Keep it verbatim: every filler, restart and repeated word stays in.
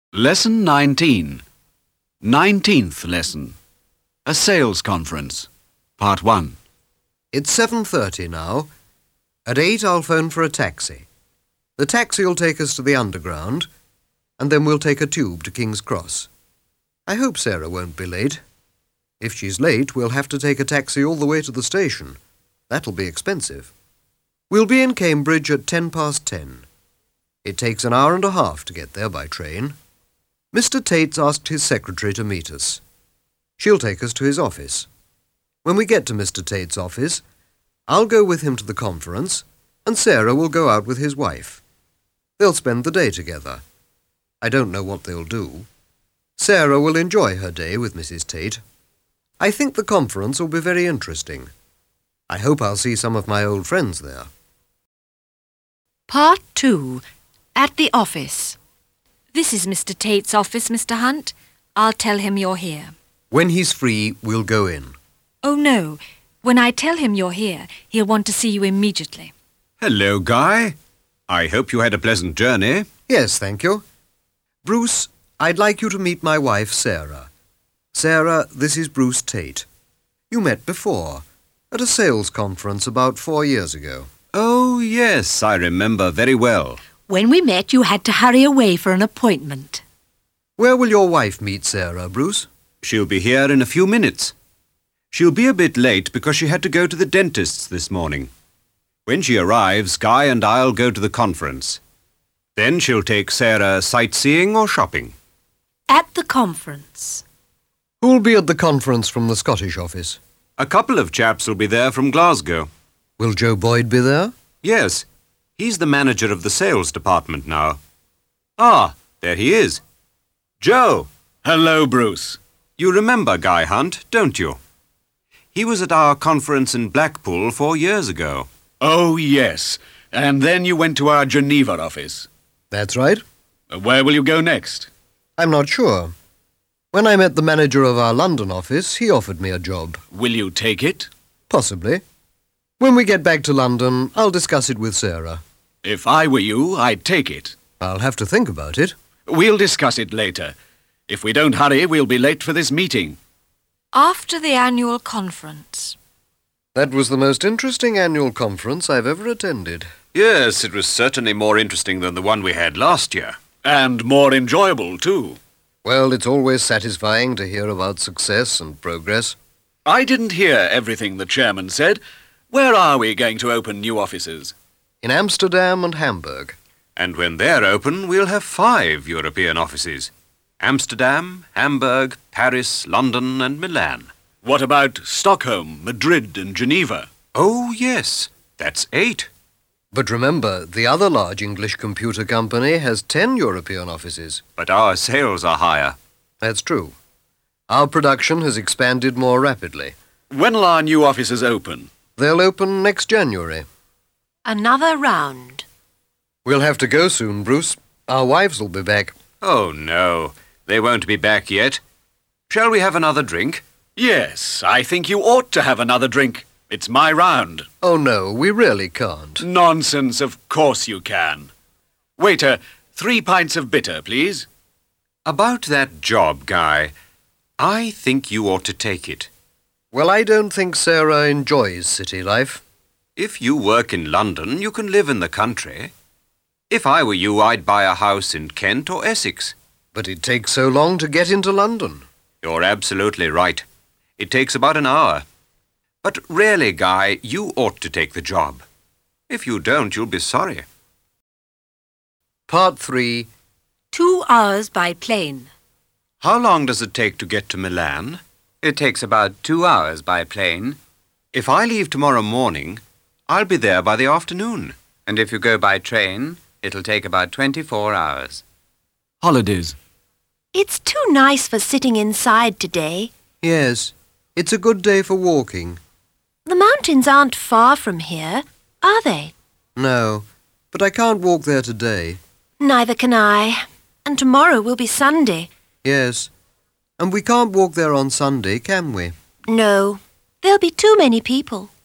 Lesson nineteen. Nineteenth lesson. A sales conference. Part one. It's seven thirty now. At eight I'll phone for a taxi. The taxi will take us to the Underground, and then we'll take a tube to King's Cross. I hope Sarah won't be late. If she's late, we'll have to take a taxi all the way to the station. That'll be expensive. We'll be in Cambridge at ten past ten. It takes an hour and a half to get there by train. Mister Tate's asked his secretary to meet us. She'll take us to his office. When we get to Mister Tate's office, I'll go with him to the conference, and Sarah will go out with his wife. They'll spend the day together. I don't know what they'll do. Sarah will enjoy her day with Missus Tate. I think the conference will be very interesting. I hope I'll see some of my old friends there. Part two. At the office. This is Mister Tate's office, Mister Hunt. I'll tell him you're here. When he's free, we'll go in. Oh, no. When I tell him you're here, he'll want to see you immediately. Hello, Guy. I hope you had a pleasant journey. Yes, thank you. Bruce, I'd like you to meet my wife, Sarah. Sarah, this is Bruce Tate. You met before, at a sales conference about four years ago. Oh, yes, I remember very well. When we met, you had to hurry away for an appointment. Where will your wife meet Sarah, Bruce? She'll be here in a few minutes. She'll be a bit late because she had to go to the dentist's this morning. When she arrives, Guy and I'll go to the conference. Then she'll take Sarah sightseeing or shopping. At the conference. Who'll be at the conference from the Scottish office? A couple of chaps will be there from Glasgow. Will Joe Boyd be there? Yes, he's the manager of the sales department now. Ah, there he is. Joe! Hello, Bruce. You remember Guy Hunt, don't you? He was at our conference in Blackpool four years ago. Oh, yes. And then you went to our Geneva office. That's right. Uh, Where will you go next? I'm not sure. When I met the manager of our London office, he offered me a job. Will you take it? Possibly. When we get back to London, I'll discuss it with Sarah. If I were you, I'd take it. I'll have to think about it. We'll discuss it later. If we don't hurry, we'll be late for this meeting. After the annual conference. That was the most interesting annual conference I've ever attended. Yes, it was certainly more interesting than the one we had last year. And more enjoyable, too. Well, it's always satisfying to hear about success and progress. I didn't hear everything the chairman said. Where are we going to open new offices? In Amsterdam and Hamburg. And when they're open, we'll have five European offices. Amsterdam, Hamburg, Paris, London and Milan. What about Stockholm, Madrid and Geneva? Oh, yes, that's eight. But remember, the other large English computer company has ten European offices. But our sales are higher. That's true. Our production has expanded more rapidly. When'll our new offices open? They'll open next January. Another round. We'll have to go soon, Bruce. Our wives will be back. Oh, no, they won't be back yet. Shall we have another drink? Yes, I think you ought to have another drink. It's my round. Oh, no, we really can't. Nonsense, of course you can. Waiter, three pints of bitter, please. About that job, Guy, I think you ought to take it. Well, I don't think Sarah enjoys city life. If you work in London, you can live in the country. If I were you, I'd buy a house in Kent or Essex. But it takes so long to get into London. You're absolutely right. It takes about an hour. But really, Guy, you ought to take the job. If you don't, you'll be sorry. Part three. Two hours by plane. How long does it take to get to Milan? It takes about two hours by plane. If I leave tomorrow morning, I'll be there by the afternoon. And if you go by train, it'll take about twenty-four hours. Holidays. It's too nice for sitting inside today. Yes, it's a good day for walking. The mountains aren't far from here, are they? No, but I can't walk there today. Neither can I. And tomorrow will be Sunday. Yes, and we can't walk there on Sunday, can we? No, there'll be too many people.